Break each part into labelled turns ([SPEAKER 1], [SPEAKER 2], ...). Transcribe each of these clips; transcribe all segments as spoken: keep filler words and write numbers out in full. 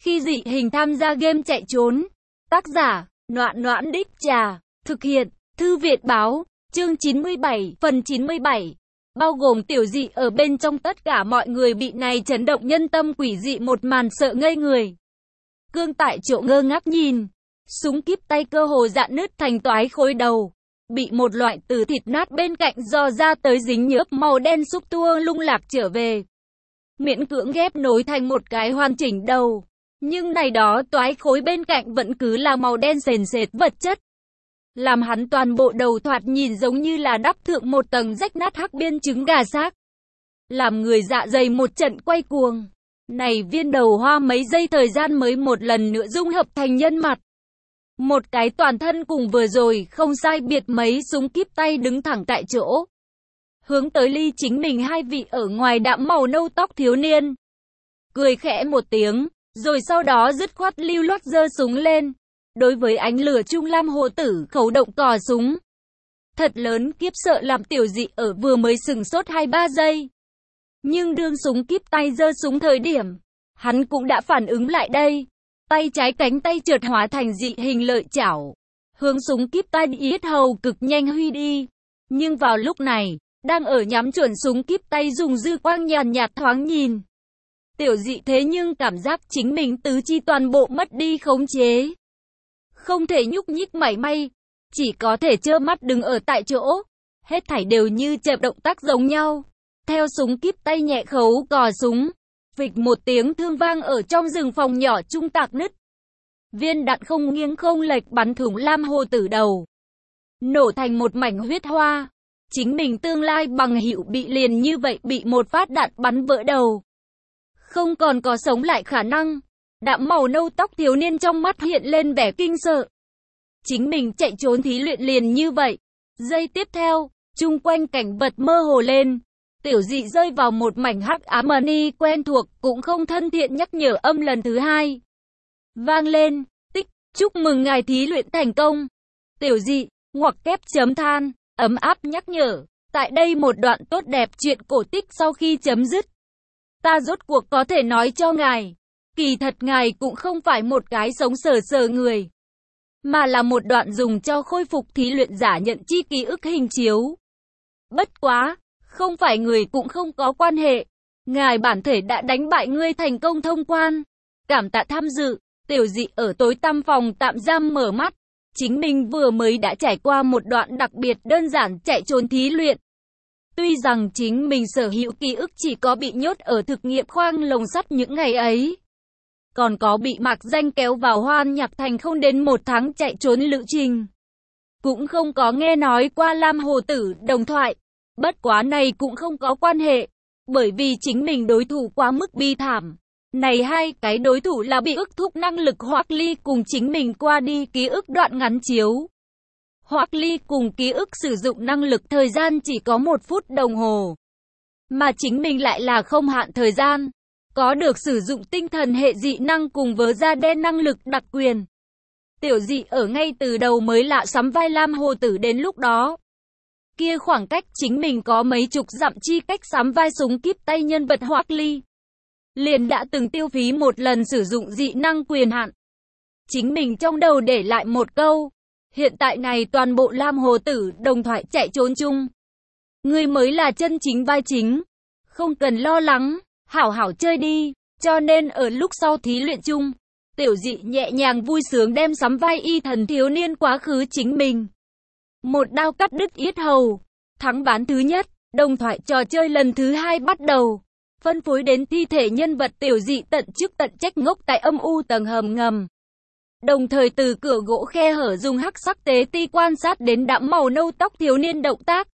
[SPEAKER 1] Khi dị hình tham gia game chạy trốn. Tác giả, Noãn Noãn Đích Trà. Thực hiện, Thư viện báo. Chương chín mươi bảy, phần chín mươi bảy. Bao gồm tiểu dị ở bên trong, tất cả mọi người bị này chấn động nhân tâm quỷ dị một màn sợ ngây người. Cương tại chỗ ngơ ngác nhìn. Súng kíp tay cơ hồ dạn nứt thành toái khối đầu. Bị một loại từ thịt nát bên cạnh dò ra tới dính nhớp màu đen xúc tua lung lạc trở về. Miễn cưỡng ghép nối thành một cái hoàn chỉnh đầu. Nhưng này đó toái khối bên cạnh vẫn cứ là màu đen sền sệt vật chất. Làm hắn toàn bộ đầu thoạt nhìn giống như là đắp thượng một tầng rách nát hắc biên trứng gà xác. Làm người dạ dày một trận quay cuồng. Này viên đầu hoa mấy giây thời gian mới một lần nữa dung hợp thành nhân mặt. Một cái toàn thân cùng vừa rồi không sai biệt mấy súng kíp tay đứng thẳng tại chỗ. Hướng tới ly chính mình hai vị ở ngoài đạm màu nâu tóc thiếu niên. Cười khẽ một tiếng, rồi sau đó dứt khoát lưu loát giơ súng lên. Đối với ánh lửa trung lam hồ tử khẩu động cò súng. Thật lớn kiếp sợ làm tiểu dị ở vừa mới sừng sốt hai ba giây. Nhưng đương súng kíp tay giơ súng thời điểm, hắn cũng đã phản ứng lại đây. Tay trái cánh tay trượt hóa thành dị hình lợi chảo. Hướng súng kíp tay yết hầu cực nhanh huy đi. Nhưng vào lúc này, đang ở nhắm chuẩn súng kíp tay dùng dư quang nhàn nhạt thoáng nhìn. Tiểu dị thế nhưng cảm giác chính mình tứ chi toàn bộ mất đi khống chế. Không thể nhúc nhích mảy may, chỉ có thể trơ mắt đứng ở tại chỗ. Hết thảy đều như chậm động tác giống nhau. Theo súng kíp tay nhẹ khấu cò súng. Phịch một tiếng thương vang ở trong rừng phòng nhỏ trung tạc nứt. Viên đạn không nghiêng không lệch bắn thủng lam hồ tử đầu. Nổ thành một mảnh huyết hoa. Chính mình tương lai bằng hữu bị liền như vậy bị một phát đạn bắn vỡ đầu. Không còn có sống lại khả năng. Đạm màu nâu tóc thiếu niên trong mắt hiện lên vẻ kinh sợ. Chính mình chạy trốn thí luyện liền như vậy. Giây tiếp theo, chung quanh cảnh vật mơ hồ lên. Tiểu dị rơi vào một mảnh hắc ám mani quen thuộc, cũng không thân thiện nhắc nhở âm lần thứ hai. Vang lên, tích, chúc mừng ngài thí luyện thành công. Tiểu dị, ngoặc kép chấm than, ấm áp nhắc nhở. Tại đây một đoạn tốt đẹp chuyện cổ tích sau khi chấm dứt. Ta rốt cuộc có thể nói cho ngài. Kỳ thật ngài cũng không phải một cái sống sờ sờ người. Mà là một đoạn dùng cho khôi phục thí luyện giả nhận chi ký ức hình chiếu. Bất quá. Không phải người cũng không có quan hệ. Ngài bản thể đã đánh bại ngươi thành công thông quan. Cảm tạ tham dự. Tiểu dị ở tối tăm phòng tạm giam mở mắt. Chính mình vừa mới đã trải qua một đoạn đặc biệt đơn giản chạy trốn thí luyện. Tuy rằng chính mình sở hữu ký ức chỉ có bị nhốt ở thực nghiệm khoang lồng sắt những ngày ấy. Còn có bị mạc danh kéo vào hoan nhạc thành không đến một tháng chạy trốn lữ trình. Cũng không có nghe nói qua lam hồ tử đồng thoại. Bất quá này cũng không có quan hệ, bởi vì chính mình đối thủ quá mức bi thảm. Này hai cái đối thủ là bị ức thúc năng lực Hoắc Ly cùng chính mình qua đi ký ức đoạn ngắn chiếu. Hoắc Ly cùng ký ức sử dụng năng lực thời gian chỉ có một phút đồng hồ. Mà chính mình lại là không hạn thời gian. Có được sử dụng tinh thần hệ dị năng cùng vớ da đen năng lực đặc quyền. Tiểu dị ở ngay từ đầu mới lạ sắm vai lam hồ tử đến lúc đó. Kia khoảng cách chính mình có mấy chục dặm chi cách sắm vai súng kíp tay nhân vật Hoắc Ly. Liền đã từng tiêu phí một lần sử dụng dị năng quyền hạn. Chính mình trong đầu để lại một câu. Hiện tại này toàn bộ lam hồ tử đồng thoại chạy trốn chung. Ngươi mới là chân chính vai chính. Không cần lo lắng, hảo hảo chơi đi. Cho nên ở lúc sau thí luyện chung, tiểu dị nhẹ nhàng vui sướng đem sắm vai y thần thiếu niên quá khứ chính mình. Một đao cắt đứt yết hầu. Thắng ván thứ nhất, đồng thoại trò chơi lần thứ hai bắt đầu. Phân phối đến thi thể nhân vật tiểu dị tận chức tận trách ngốc tại âm u tầng hầm ngầm. Đồng thời từ cửa gỗ khe hở dùng hắc sắc tế ti quan sát đến đạm màu nâu tóc thiếu niên động tác.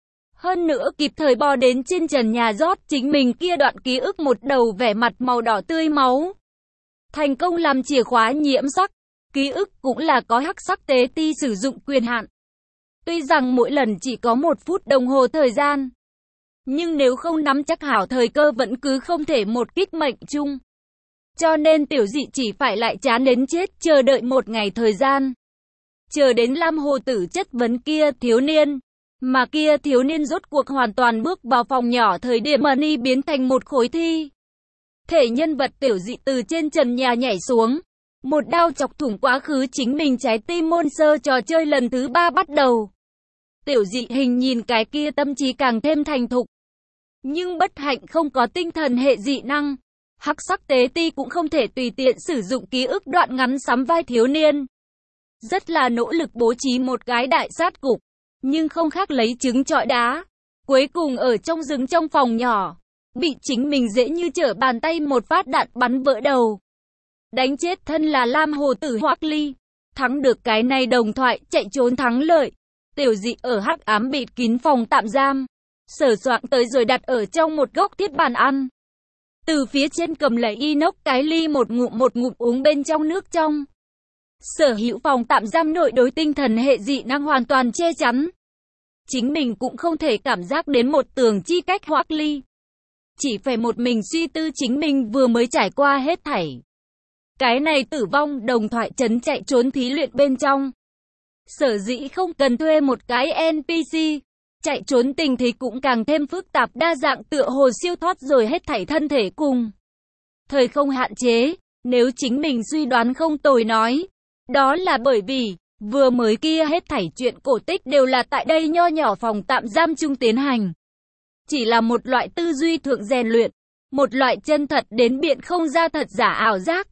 [SPEAKER 1] Hơn nữa kịp thời bò đến trên trần nhà rót chính mình kia đoạn ký ức một đầu vẻ mặt màu đỏ tươi máu. Thành công làm chìa khóa nhiễm sắc. Ký ức cũng là có hắc sắc tế ti sử dụng quyền hạn. Tuy rằng mỗi lần chỉ có một phút đồng hồ thời gian. Nhưng nếu không nắm chắc hảo thời cơ vẫn cứ không thể một kích mệnh chung. Cho nên tiểu dị chỉ phải lại chán đến chết chờ đợi một ngày thời gian. Chờ đến lam hồ tử chất vấn kia thiếu niên. Mà kia thiếu niên rốt cuộc hoàn toàn bước vào phòng nhỏ thời điểm Money biến thành một khối thi. Thể nhân vật tiểu dị từ trên trần nhà nhảy xuống. Một đao chọc thủng quá khứ chính mình trái tim môn sơ trò chơi lần thứ ba bắt đầu. Tiểu dị hình nhìn cái kia tâm trí càng thêm thành thục. Nhưng bất hạnh không có tinh thần hệ dị năng. Hắc sắc tế ti cũng không thể tùy tiện sử dụng ký ức đoạn ngắn sắm vai thiếu niên. Rất là nỗ lực bố trí một cái đại sát cục, nhưng không khác lấy trứng trọi đá. Cuối cùng ở trong rừng trong phòng nhỏ, bị chính mình dễ như trở bàn tay một phát đạn bắn vỡ đầu. Đánh chết thân là Lam Hồ Tử Hoắc Ly. Thắng được cái này đồng thoại chạy trốn thắng lợi. Tiểu dị ở hắc ám bịt kín phòng tạm giam. Sờ soạng tới rồi đặt ở trong một góc thiết bàn ăn. Từ phía trên cầm lấy inox cái ly một ngụm một ngụm uống bên trong nước trong. Sở hữu phòng tạm giam nội đối tinh thần hệ dị năng hoàn toàn che chắn. Chính mình cũng không thể cảm giác đến một tường chi cách Hoắc Ly. Chỉ phải một mình suy tư chính mình vừa mới trải qua hết thảy. Cái này tử vong đồng thoại trấn chạy trốn thí luyện bên trong. Sở dĩ không cần thuê một cái en pê xê. Chạy trốn tình thì cũng càng thêm phức tạp đa dạng tựa hồ siêu thoát rồi hết thảy thân thể cùng. Thời không hạn chế, nếu chính mình suy đoán không tồi nói. Đó là bởi vì, vừa mới kia hết thảy chuyện cổ tích đều là tại đây nho nhỏ phòng tạm giam chung tiến hành. Chỉ là một loại tư duy thượng rèn luyện, một loại chân thật đến biện không ra thật giả ảo giác.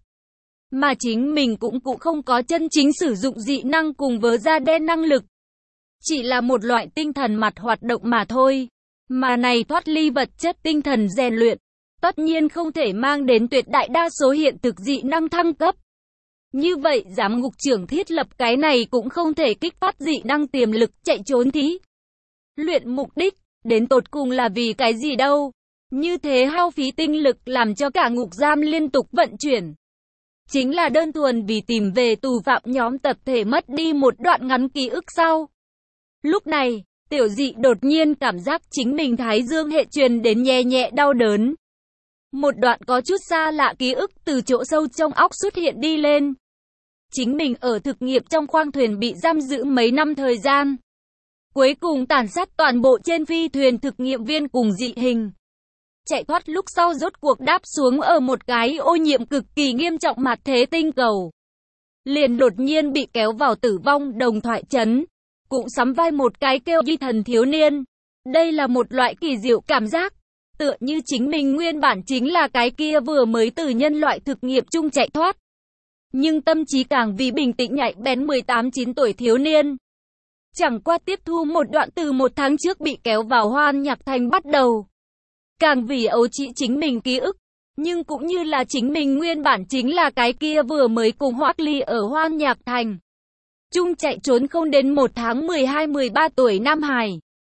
[SPEAKER 1] Mà chính mình cũng cũng không có chân chính sử dụng dị năng cùng với da đen năng lực. Chỉ là một loại tinh thần mặt hoạt động mà thôi. Mà này thoát ly vật chất tinh thần rèn luyện, tất nhiên không thể mang đến tuyệt đại đa số hiện thực dị năng thăng cấp. Như vậy giám ngục trưởng thiết lập cái này cũng không thể kích phát dị năng tiềm lực chạy trốn thí luyện mục đích, đến tột cùng là vì cái gì đâu. Như thế hao phí tinh lực làm cho cả ngục giam liên tục vận chuyển. Chính là đơn thuần vì tìm về tù phạm nhóm tập thể mất đi một đoạn ngắn ký ức sau. Lúc này, tiểu dị đột nhiên cảm giác chính mình thái dương hệ truyền đến nhẹ nhẹ đau đớn. Một đoạn có chút xa lạ ký ức từ chỗ sâu trong óc xuất hiện đi lên. Chính mình ở thực nghiệm trong khoang thuyền bị giam giữ mấy năm thời gian. Cuối cùng tàn sát toàn bộ trên phi thuyền thực nghiệm viên cùng dị hình. Chạy thoát lúc sau rốt cuộc đáp xuống ở một cái ô nhiễm cực kỳ nghiêm trọng mặt thế tinh cầu. Liền đột nhiên bị kéo vào tử vong đồng thoại trấn. Cũng sắm vai một cái kêu duy thần thiếu niên. Đây là một loại kỳ diệu cảm giác. Tựa như chính mình nguyên bản chính là cái kia vừa mới từ nhân loại thực nghiệm chung chạy thoát. Nhưng tâm trí càng vì bình tĩnh nhạy bén mười tám chín tuổi thiếu niên. Chẳng qua tiếp thu một đoạn từ một tháng trước bị kéo vào Hoan Nhạc Thành bắt đầu. Càng vì ấu trĩ chính mình ký ức. Nhưng cũng như là chính mình nguyên bản chính là cái kia vừa mới cùng Hoắc Ly ở Hoan Nhạc Thành. Chung chạy trốn không đến một tháng mười hai mười ba tuổi Nam Hải.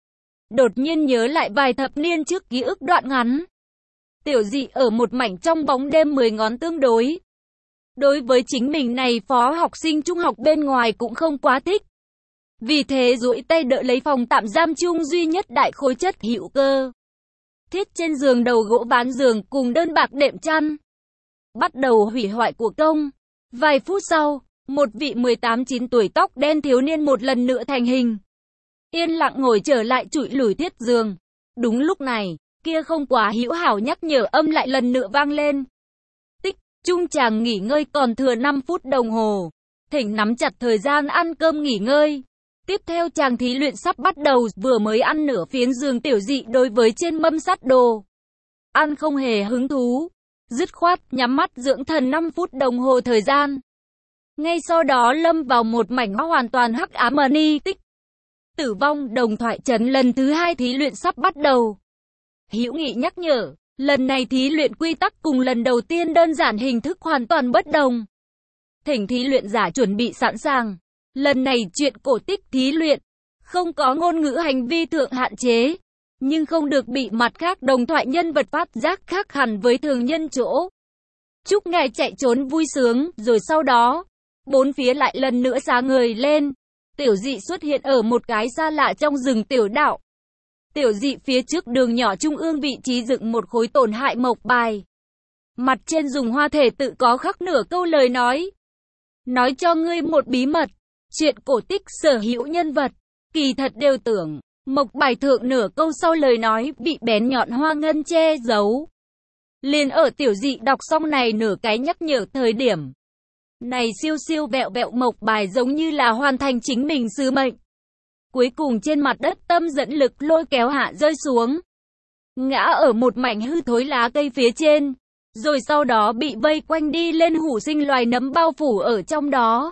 [SPEAKER 1] Đột nhiên nhớ lại vài thập niên trước ký ức đoạn ngắn. Tiểu dị ở một mảnh trong bóng đêm mười ngón tương đối. Đối với chính mình này phó học sinh trung học bên ngoài cũng không quá thích. Vì thế duỗi tay đỡ lấy phòng tạm giam chung duy nhất đại khối chất hữu cơ. Thiết trên giường đầu gỗ ván giường cùng đơn bạc đệm chăn. Bắt đầu hủy hoại của công. Vài phút sau, một vị mười tám chín tuổi tóc đen thiếu niên một lần nữa thành hình. Yên lặng ngồi trở lại trụi lủi thiết giường. Đúng lúc này, kia không quá hữu hảo nhắc nhở âm lại lần nữa vang lên. Tích, chung chàng nghỉ ngơi còn thừa năm phút đồng hồ. Thỉnh nắm chặt thời gian ăn cơm nghỉ ngơi. Tiếp theo chàng thí luyện sắp bắt đầu, vừa mới ăn nửa phiến giường tiểu dị đối với trên mâm sắt đồ. Ăn không hề hứng thú. Dứt khoát, nhắm mắt dưỡng thần năm phút đồng hồ thời gian. Ngay sau đó lâm vào một mảnh hoàn toàn hắc ám ni tích. Tử vong đồng thoại trấn lần thứ hai thí luyện sắp bắt đầu. Hữu Nghị nhắc nhở, lần này thí luyện quy tắc cùng lần đầu tiên đơn giản hình thức hoàn toàn bất đồng. Thỉnh thí luyện giả chuẩn bị sẵn sàng. Lần này chuyện cổ tích thí luyện, không có ngôn ngữ hành vi thượng hạn chế, nhưng không được bị mặt khác đồng thoại nhân vật phát giác khác hẳn với thường nhân chỗ. Chúc ngài chạy trốn vui sướng, rồi sau đó, bốn phía lại lần nữa sáng người lên. Tiểu dị xuất hiện ở một cái xa lạ trong rừng tiểu đạo. Tiểu dị phía trước đường nhỏ trung ương vị trí dựng một khối tổn hại mộc bài. Mặt trên dùng hoa thể tự có khắc nửa câu lời nói. Nói cho ngươi một bí mật. Chuyện cổ tích sở hữu nhân vật, kỳ thật đều tưởng, mộc bài thượng nửa câu sau lời nói bị bén nhọn hoa ngân che giấu. Liền ở tiểu dị đọc xong này nửa cái nhắc nhở thời điểm. Này siêu siêu vẹo vẹo mộc bài giống như là hoàn thành chính mình sứ mệnh. Cuối cùng trên mặt đất tâm dẫn lực lôi kéo hạ rơi xuống. Ngã ở một mảnh hư thối lá cây phía trên. Rồi sau đó bị vây quanh đi lên hủ sinh loài nấm bao phủ ở trong đó.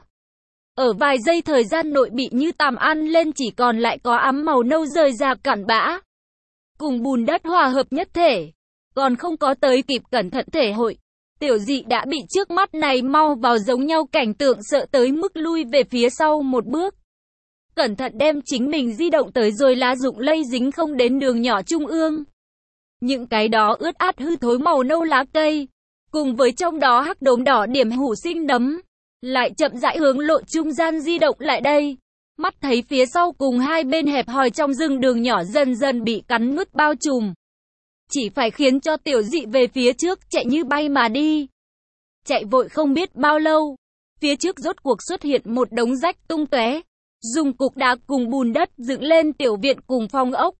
[SPEAKER 1] Ở vài giây thời gian nội bị như tàm ăn lên chỉ còn lại có ám màu nâu rời rạc cặn bã. Cùng bùn đất hòa hợp nhất thể. Còn không có tới kịp cẩn thận thể hội. Tiểu dị đã bị trước mắt này mau vào giống nhau cảnh tượng sợ tới mức lui về phía sau một bước. Cẩn thận đem chính mình di động tới rồi lá rụng lây dính không đến đường nhỏ trung ương. Những cái đó ướt át hư thối màu nâu lá cây. Cùng với trong đó hắc đốm đỏ điểm hủ sinh nấm. Lại chậm rãi hướng lộ trung gian di động lại đây. Mắt thấy phía sau cùng hai bên hẹp hòi trong rừng đường nhỏ dần dần bị cắn nuốt bao trùm. Chỉ phải khiến cho tiểu dị về phía trước chạy như bay mà đi. Chạy vội không biết bao lâu. Phía trước rốt cuộc xuất hiện một đống rách tung tóe. Dùng cục đá cùng bùn đất dựng lên tiểu viện cùng phòng ốc.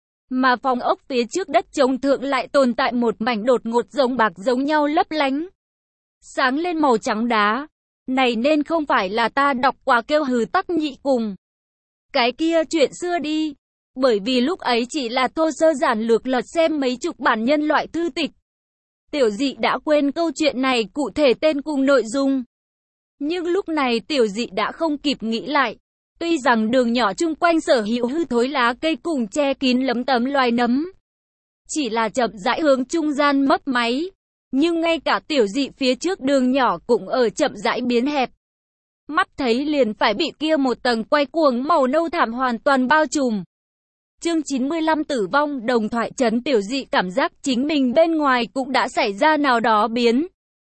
[SPEAKER 1] Mà phòng ốc phía trước đất trống thượng lại tồn tại một mảnh đột ngột giống bạc giống nhau lấp lánh. Sáng lên màu trắng đá. Này nên không phải là ta đọc qua kêu hừ tắc nhị cùng. Cái kia chuyện xưa đi. Bởi vì lúc ấy chỉ là thô sơ giản lược lật xem mấy chục bản nhân loại thư tịch. Tiểu dị đã quên câu chuyện này cụ thể tên cùng nội dung. Nhưng lúc này tiểu dị đã không kịp nghĩ lại. Tuy rằng đường nhỏ chung quanh sở hữu hư thối lá cây cùng che kín lấm tấm loài nấm. Chỉ là chậm rãi hướng trung gian mấp máy. Nhưng ngay cả tiểu dị phía trước đường nhỏ cũng ở chậm rãi biến hẹp. Mắt thấy liền phải bị kia một tầng quay cuồng màu nâu thảm hoàn toàn bao trùm. Chương chín mươi lăm tử vong đồng thoại trấn tiểu dị cảm giác chính mình bên ngoài cũng đã xảy ra nào đó biến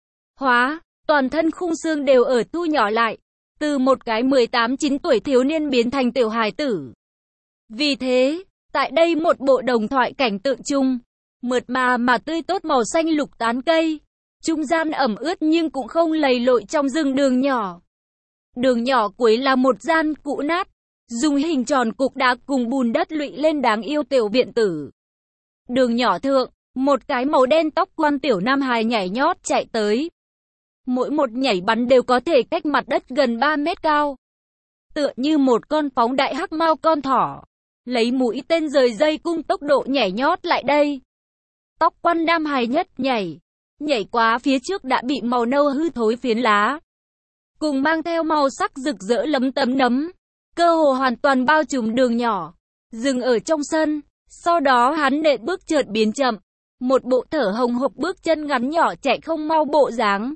[SPEAKER 1] hóa, toàn thân khung xương đều ở thu nhỏ lại, từ một cái mười tám chín tuổi thiếu niên biến thành tiểu hài tử. Vì thế, tại đây một bộ đồng thoại cảnh tượng chung, mượt mà mà tươi tốt màu xanh lục tán cây, trung gian ẩm ướt nhưng cũng không lầy lội trong rừng đường nhỏ. Đường nhỏ cuối là một gian cũ nát, dùng hình tròn cục đá cùng bùn đất lụy lên đáng yêu tiểu viện tử. Đường nhỏ thượng, một cái màu đen tóc quan tiểu nam hài nhảy nhót chạy tới. Mỗi một nhảy bắn đều có thể cách mặt đất gần ba mét cao. Tựa như một con phóng đại hắc mao con thỏ. Lấy mũi tên rời dây cung tốc độ nhảy nhót lại đây. Tóc quan nam hài nhất nhảy. Nhảy quá phía trước đã bị màu nâu hư thối phiến lá. Cùng mang theo màu sắc rực rỡ lấm tấm nấm. Cơ hồ hoàn toàn bao trùm đường nhỏ. Dừng ở trong sân. Sau đó hắn nện bước chợt biến chậm. Một bộ thở hồng hộc bước chân ngắn nhỏ chạy không mau bộ dáng.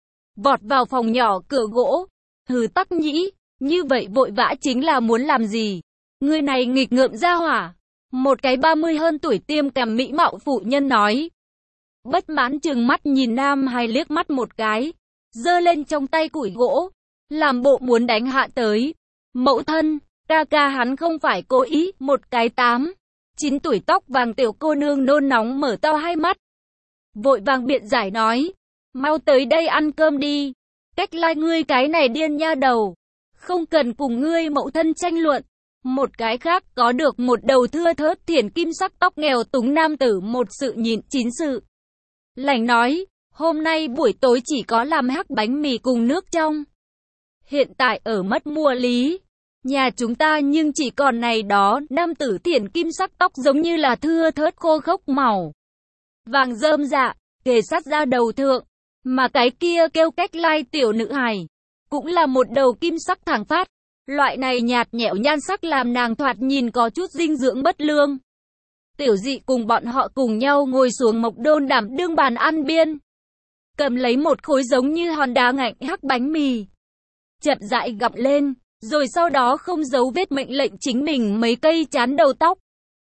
[SPEAKER 1] Vọt vào phòng nhỏ cửa gỗ. Hừ tắc nhĩ. Như vậy vội vã chính là muốn làm gì? Người này nghịch ngợm ra hỏa. Một cái ba mươi hơn tuổi tiêm cằm mỹ mạo phụ nhân nói. Bất mãn trừng mắt nhìn nam hài liếc mắt một cái. Giơ lên trong tay củi gỗ. Làm bộ muốn đánh hạ tới. Mẫu thân, ca ca hắn không phải cố ý. Một cái tám, chín tuổi tóc vàng tiểu cô nương nôn nóng mở to hai mắt. Vội vàng biện giải nói. Mau tới đây ăn cơm đi. Cách lai ngươi cái này điên nha đầu. Không cần cùng ngươi mẫu thân tranh luận. Một cái khác có được một đầu thưa thớt thiển kim sắc tóc nghèo túng nam tử một sự nhịn chín sự. Lành nói, hôm nay buổi tối chỉ có làm hắc bánh mì cùng nước trong. Hiện tại ở mất mua lý. Nhà chúng ta nhưng chỉ còn này đó, nam tử thiển kim sắc tóc giống như là thưa thớt khô khốc màu vàng rơm dạ, kề sát ra đầu thượng. Mà cái kia kêu cách lai tiểu nữ hài, cũng là một đầu kim sắc thẳng phát. Loại này nhạt nhẽo nhan sắc làm nàng thoạt nhìn có chút dinh dưỡng bất lương. Tiểu dị cùng bọn họ cùng nhau ngồi xuống mộc đôn đảm đương bàn ăn biên. Cầm lấy một khối giống như hòn đá ngạnh hắc bánh mì. Chậm rãi gặm lên, rồi sau đó không giấu vết mệnh lệnh chính mình mấy cây chán đầu tóc.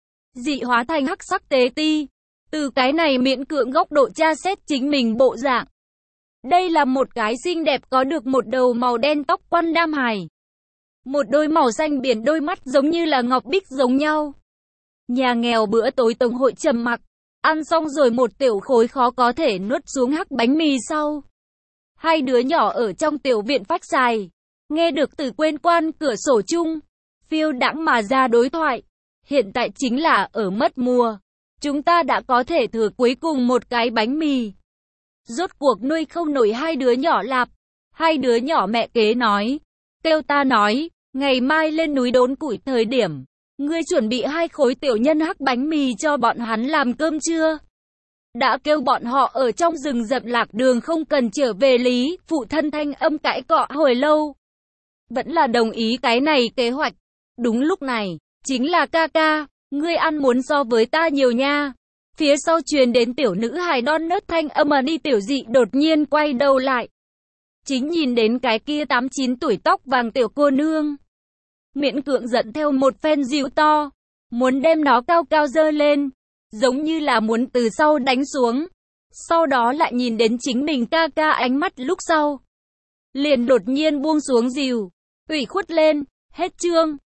[SPEAKER 1] Dị hóa thành hắc sắc tế ti. Từ cái này miễn cưỡng góc độ tra xét chính mình bộ dạng. Đây là một cái xinh đẹp có được một đầu màu đen tóc quan nam hài. Một đôi màu xanh biển đôi mắt giống như là ngọc bích giống nhau. Nhà nghèo bữa tối tổng hội trầm mặc. Ăn xong rồi một tiểu khối khó có thể nuốt xuống hắc bánh mì sau. Hai đứa nhỏ ở trong tiểu viện phách xài. Nghe được từ quên quan cửa sổ chung. Phiêu đãng mà ra đối thoại. Hiện tại chính là ở mất mùa. chúng ta đã có thể thừa cuối cùng một cái bánh mì. Rốt cuộc nuôi không nổi hai đứa nhỏ lạp. Hai đứa nhỏ mẹ kế nói. Kêu ta nói, ngày mai lên núi đốn củi thời điểm. Ngươi chuẩn bị hai khối tiểu nhân hắc bánh mì cho bọn hắn làm cơm chưa? Đã kêu bọn họ ở trong rừng rậm lạc đường không cần trở về lý, phụ thân thanh âm cãi cọ hồi lâu. Vẫn là đồng ý cái này kế hoạch. Đúng lúc này, chính là ca ca, ngươi ăn muốn so với ta nhiều nha. Phía sau truyền đến tiểu nữ hài non nớt thanh âm mà đi tiểu dị đột nhiên quay đầu lại. Chính nhìn đến cái kia tám chín tuổi tóc vàng tiểu cô nương. Miễn cưỡng dẫn theo một phen dịu to, muốn đem nó cao cao dơ lên, giống như là muốn từ sau đánh xuống. Sau đó lại nhìn đến chính mình ca ca ánh mắt lúc sau. Liền đột nhiên buông xuống dìu, ủy khuất lên, hết chương.